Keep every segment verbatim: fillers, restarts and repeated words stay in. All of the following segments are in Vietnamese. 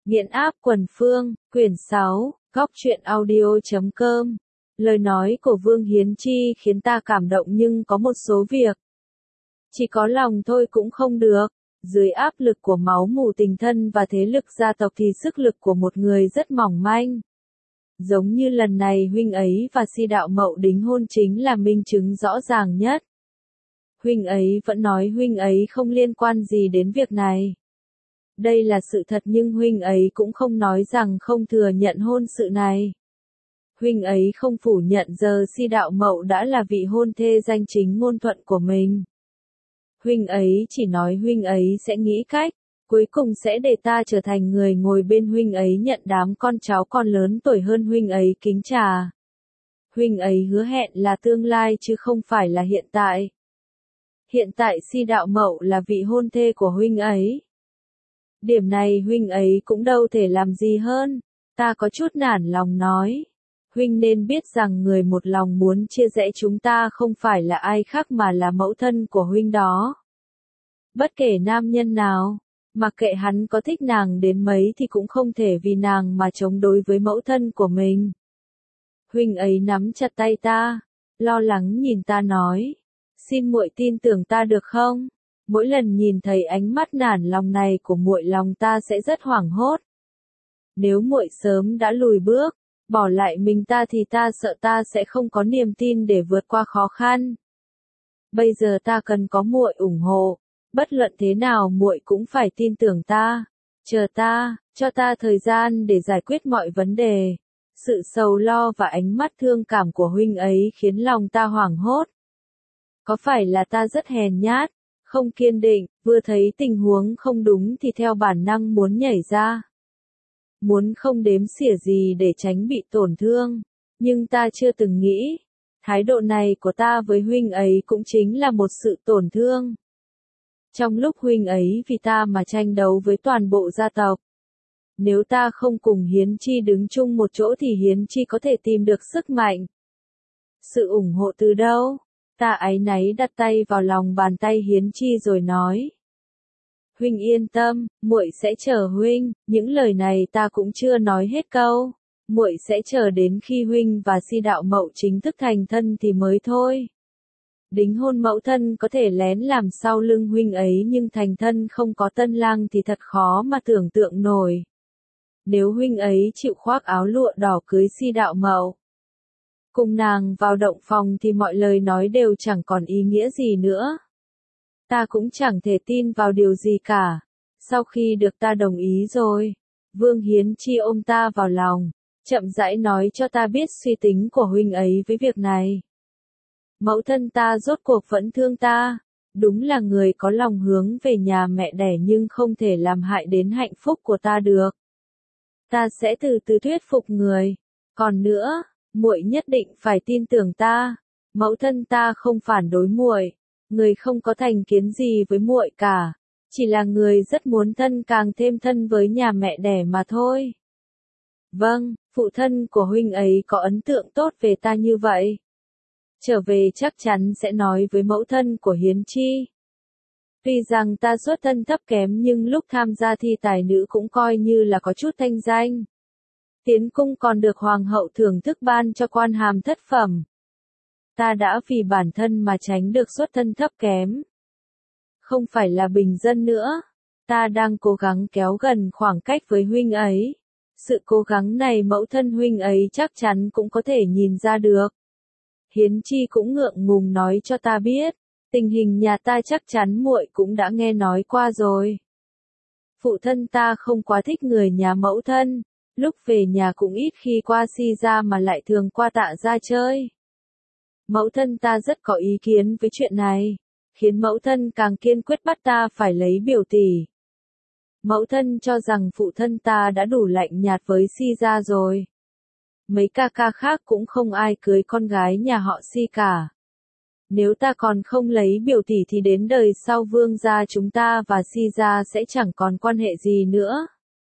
Nghiện áp quần phương, quyển sáu, góc truyện audio chấm com. Lời nói của Vương Hiến Chi khiến ta cảm động nhưng có một số việc. Chỉ có lòng thôi cũng không được. Dưới áp lực của máu mủ tình thân và thế lực gia tộc thì sức lực của một người rất mỏng manh. Giống như lần này huynh ấy và Si Đạo Mậu đính hôn chính là minh chứng rõ ràng nhất. Huynh ấy vẫn nói huynh ấy không liên quan gì đến việc này. Đây là sự thật nhưng huynh ấy cũng không nói rằng không thừa nhận hôn sự này. Huynh ấy không phủ nhận giờ Si Đạo Mậu đã là vị hôn thê danh chính ngôn thuận của mình. Huynh ấy chỉ nói huynh ấy sẽ nghĩ cách, cuối cùng sẽ để ta trở thành người ngồi bên huynh ấy nhận đám con cháu còn lớn tuổi hơn huynh ấy kính trà. Huynh ấy hứa hẹn là tương lai chứ không phải là hiện tại. Hiện tại Si Đạo Mậu là vị hôn thê của huynh ấy. Điểm này huynh ấy cũng đâu thể làm gì hơn, ta có chút nản lòng nói. Huynh nên biết rằng người một lòng muốn chia rẽ chúng ta không phải là ai khác mà là mẫu thân của huynh đó. Bất kể nam nhân nào, mặc kệ hắn có thích nàng đến mấy thì cũng không thể vì nàng mà chống đối với mẫu thân của mình. Huynh ấy nắm chặt tay ta, lo lắng nhìn ta nói, xin muội tin tưởng ta được không? Mỗi lần nhìn thấy ánh mắt nản lòng này của muội lòng ta sẽ rất hoảng hốt. Nếu muội sớm đã lùi bước, bỏ lại mình ta thì ta sợ ta sẽ không có niềm tin để vượt qua khó khăn. Bây giờ ta cần có muội ủng hộ, bất luận thế nào muội cũng phải tin tưởng ta, chờ ta, cho ta thời gian để giải quyết mọi vấn đề. Sự sầu lo và ánh mắt thương cảm của huynh ấy khiến lòng ta hoảng hốt. Có phải là ta rất hèn nhát, không kiên định, vừa thấy tình huống không đúng thì theo bản năng muốn nhảy ra. Muốn không đếm xỉa gì để tránh bị tổn thương, nhưng ta chưa từng nghĩ, thái độ này của ta với huynh ấy cũng chính là một sự tổn thương. Trong lúc huynh ấy vì ta mà tranh đấu với toàn bộ gia tộc. Nếu ta không cùng Hiến Chi đứng chung một chỗ thì Hiến Chi có thể tìm được sức mạnh. Sự ủng hộ từ đâu? Ta áy náy đặt tay vào lòng bàn tay Hiến Chi rồi nói. Huynh yên tâm, muội sẽ chờ huynh, những lời này ta cũng chưa nói hết câu. Muội sẽ chờ đến khi huynh và Si Đạo Mậu chính thức thành thân thì mới thôi. Đính hôn mẫu thân có thể lén làm sau lưng huynh ấy nhưng thành thân không có tân lang thì thật khó mà tưởng tượng nổi. Nếu huynh ấy chịu khoác áo lụa đỏ cưới Si Đạo Mậu, cùng nàng vào động phòng thì mọi lời nói đều chẳng còn ý nghĩa gì nữa. Ta cũng chẳng thể tin vào điều gì cả. Sau khi được ta đồng ý rồi, Vương Hiến Chi ôm ta vào lòng, chậm rãi nói cho ta biết suy tính của huynh ấy với việc này. Mẫu thân ta rốt cuộc vẫn thương ta, đúng là người có lòng hướng về nhà mẹ đẻ nhưng không thể làm hại đến hạnh phúc của ta được. Ta sẽ từ từ thuyết phục người. Còn nữa, muội nhất định phải tin tưởng ta. Mẫu thân ta không phản đối muội, người không có thành kiến gì với muội cả, chỉ là người rất muốn thân càng thêm thân với nhà mẹ đẻ mà thôi. Vâng, phụ thân của huynh ấy có ấn tượng tốt về ta như vậy. Trở về chắc chắn sẽ nói với mẫu thân của Hiến Chi. Tuy rằng ta xuất thân thấp kém nhưng lúc tham gia thi tài nữ cũng coi như là có chút thanh danh. Tiến cung còn được hoàng hậu thưởng thức ban cho quan hàm thất phẩm. Ta đã vì bản thân mà tránh được xuất thân thấp kém. Không phải là bình dân nữa. Ta đang cố gắng kéo gần khoảng cách với huynh ấy. Sự cố gắng này mẫu thân huynh ấy chắc chắn cũng có thể nhìn ra được. Hiến Chi cũng ngượng ngùng nói cho ta biết, tình hình nhà ta chắc chắn muội cũng đã nghe nói qua rồi. Phụ thân ta không quá thích người nhà mẫu thân, lúc về nhà cũng ít khi qua Si gia mà lại thường qua Tạ gia chơi. Mẫu thân ta rất có ý kiến với chuyện này, khiến mẫu thân càng kiên quyết bắt ta phải lấy biểu tỷ. Mẫu thân cho rằng phụ thân ta đã đủ lạnh nhạt với Si gia rồi. Mấy ca ca khác cũng không ai cưới con gái nhà họ Si cả. Nếu ta còn không lấy biểu tỷ thì đến đời sau Vương gia chúng ta và Si gia sẽ chẳng còn quan hệ gì nữa.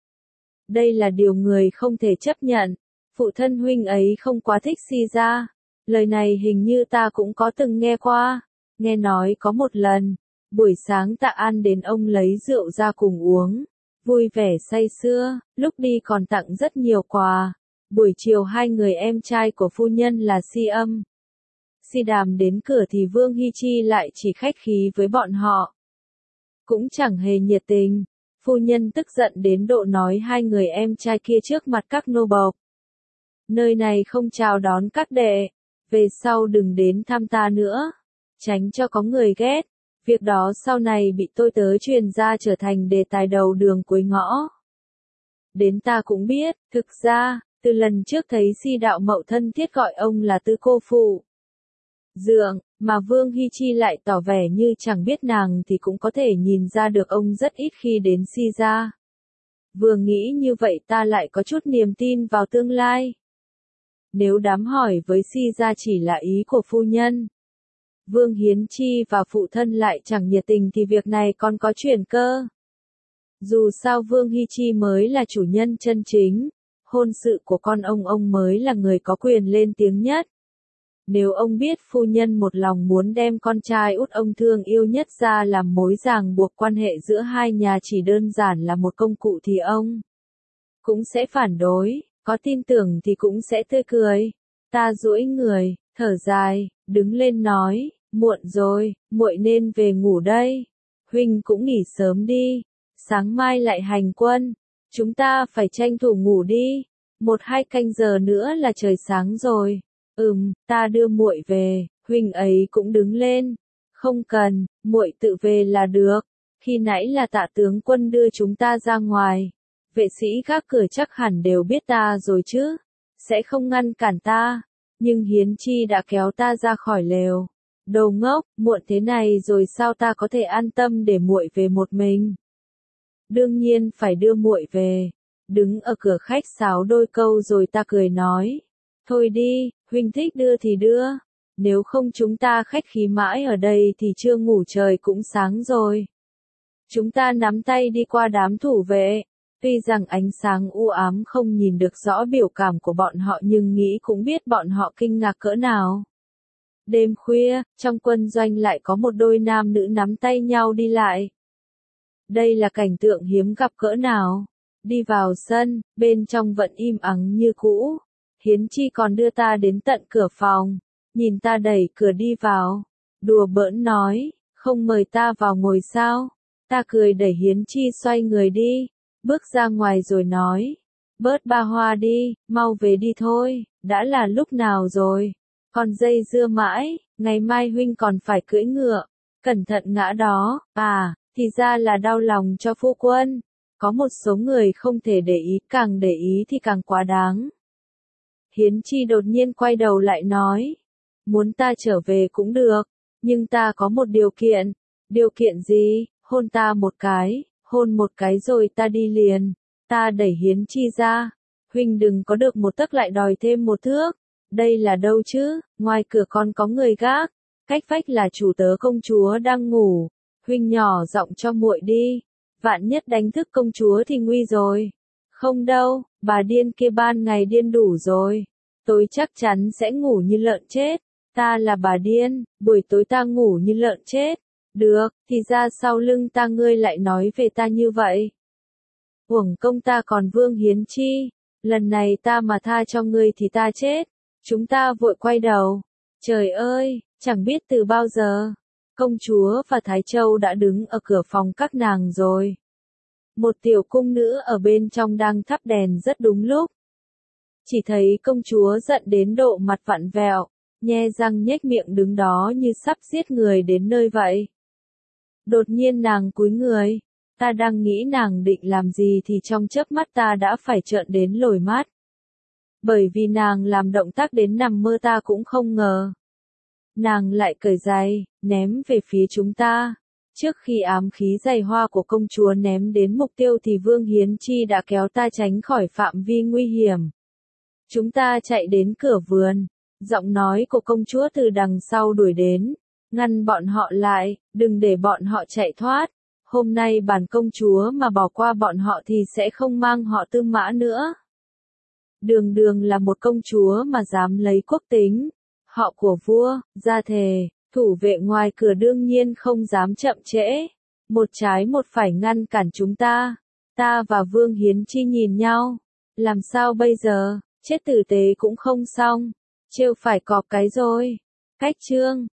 Đây là điều người không thể chấp nhận. Phụ thân huynh ấy không quá thích Si gia. Lời này hình như ta cũng có từng nghe qua. Nghe nói có một lần, buổi sáng Tạ An đến ông lấy rượu ra cùng uống. vui vẻ say sưa, lúc đi còn tặng rất nhiều quà. Buổi chiều hai người em trai của phu nhân là Si Âm, Si Đàm đến cửa thì Vương Hi Chi lại chỉ khách khí với bọn họ. Cũng chẳng hề nhiệt tình, phu nhân tức giận đến độ nói hai người em trai kia trước mặt các nô bộc. Nơi này không chào đón các đệ, về sau đừng đến thăm ta nữa, tránh cho có người ghét. Việc đó sau này bị tôi tớ truyền ra trở thành đề tài đầu đường cuối ngõ. Đến ta cũng biết, thực ra, từ lần trước thấy Si đạo mậu thân thiết gọi ông là Tư cô phụ dượng, mà Vương Hi Chi lại tỏ vẻ như chẳng biết nàng thì cũng có thể nhìn ra được ông rất ít khi đến Si gia. Vừa nghĩ như vậy ta lại có chút niềm tin vào tương lai. Nếu đám hỏi với Si gia chỉ là ý của phu nhân, Vương Hiến Chi và phụ thân lại chẳng nhiệt tình thì việc này còn có chuyển cơ. Dù sao Vương Hi Chi mới là chủ nhân chân chính, hôn sự của con ông ông mới là người có quyền lên tiếng nhất. Nếu ông biết phu nhân một lòng muốn đem con trai út ông thương yêu nhất ra làm mối ràng buộc quan hệ giữa hai nhà chỉ đơn giản là một công cụ thì ông cũng sẽ phản đối, có tin tưởng thì cũng sẽ tươi cười. Ta duỗi người, thở dài, đứng lên nói, muộn rồi, muội nên về ngủ đây. Huynh cũng nghỉ sớm đi, sáng mai lại hành quân, chúng ta phải tranh thủ ngủ đi, một hai canh giờ nữa là trời sáng rồi. Ừm, ta đưa muội về. Huynh ấy cũng đứng lên. Không cần, muội tự về là được. Khi nãy là Tạ tướng quân đưa chúng ta ra ngoài. Vệ sĩ gác cửa chắc hẳn đều biết ta rồi chứ, sẽ không ngăn cản ta. Nhưng Hiến Chi đã kéo ta ra khỏi lều. Đồ ngốc, muộn thế này rồi sao ta có thể an tâm để muội về một mình? Đương nhiên phải đưa muội về. Đứng ở cửa khách sáo đôi câu rồi ta cười nói, thôi đi, huynh thích đưa thì đưa, nếu không chúng ta khách khí mãi ở đây thì chưa ngủ trời cũng sáng rồi. Chúng ta nắm tay đi qua đám thủ vệ, tuy rằng ánh sáng u ám không nhìn được rõ biểu cảm của bọn họ nhưng nghĩ cũng biết bọn họ kinh ngạc cỡ nào. Đêm khuya, trong quân doanh lại có một đôi nam nữ nắm tay nhau đi lại. Đây là cảnh tượng hiếm gặp cỡ nào. Đi vào sân, bên trong vẫn im ắng như cũ. Hiến Chi còn đưa ta đến tận cửa phòng, nhìn ta đẩy cửa đi vào, đùa bỡn nói, không mời ta vào ngồi sao? Ta cười đẩy Hiến Chi xoay người đi, bước ra ngoài rồi nói, bớt ba hoa đi, mau về đi thôi, đã là lúc nào rồi, còn dây dưa mãi, ngày mai huynh còn phải cưỡi ngựa, cẩn thận ngã đó. À, thì ra là đau lòng cho phu quân, có một số người không thể để ý, càng để ý thì càng quá đáng. Hiến Chi đột nhiên quay đầu lại nói, muốn ta trở về cũng được, nhưng ta có một điều kiện. Điều kiện gì? Hôn ta một cái, hôn một cái rồi ta đi liền. Ta đẩy Hiến Chi ra, huynh đừng có được một tấc lại đòi thêm một thước. Đây là đâu chứ? Ngoài cửa còn có người gác, cách vách là chủ tớ công chúa đang ngủ. Huynh nhỏ giọng cho muội đi, vạn nhất đánh thức công chúa thì nguy rồi. Không đâu, bà điên kia ban ngày điên đủ rồi, tối chắc chắn sẽ ngủ như lợn chết. Ta là bà điên, buổi tối ta ngủ như lợn chết. Được, thì ra sau lưng ta ngươi lại nói về ta như vậy. Uổng công ta còn Vương Hiến Chi, lần này ta mà tha cho ngươi thì ta chết. Chúng ta vội quay đầu. Trời ơi, chẳng biết từ bao giờ, công chúa và Thái Châu đã đứng ở cửa phòng các nàng rồi. Một tiểu cung nữ ở bên trong đang thắp đèn rất đúng lúc. Chỉ thấy công chúa giận đến độ mặt vặn vẹo, nhe răng nhếch miệng đứng đó như sắp giết người đến nơi vậy. Đột nhiên nàng cúi người, ta đang nghĩ nàng định làm gì thì trong chớp mắt ta đã phải trợn đến lồi mắt. Bởi vì nàng làm động tác đến nằm mơ ta cũng không ngờ. Nàng lại cởi giày, ném về phía chúng ta. Trước khi ám khí dày hoa của công chúa ném đến mục tiêu thì Vương Hiến Chi đã kéo ta tránh khỏi phạm vi nguy hiểm. Chúng ta chạy đến cửa vườn, giọng nói của công chúa từ đằng sau đuổi đến, ngăn bọn họ lại, đừng để bọn họ chạy thoát. Hôm nay bản công chúa mà bỏ qua bọn họ thì sẽ không mang họ Tư Mã nữa. Đường đường là một công chúa mà dám lấy quốc tính, họ của vua, ra thề. Thủ vệ ngoài cửa đương nhiên không dám chậm trễ, một trái một phải ngăn cản chúng ta. Ta và Vương Hiến Chi nhìn nhau. Làm sao bây giờ, chết tử tế cũng không xong. Trêu phải cọp cái rồi. Cách chương.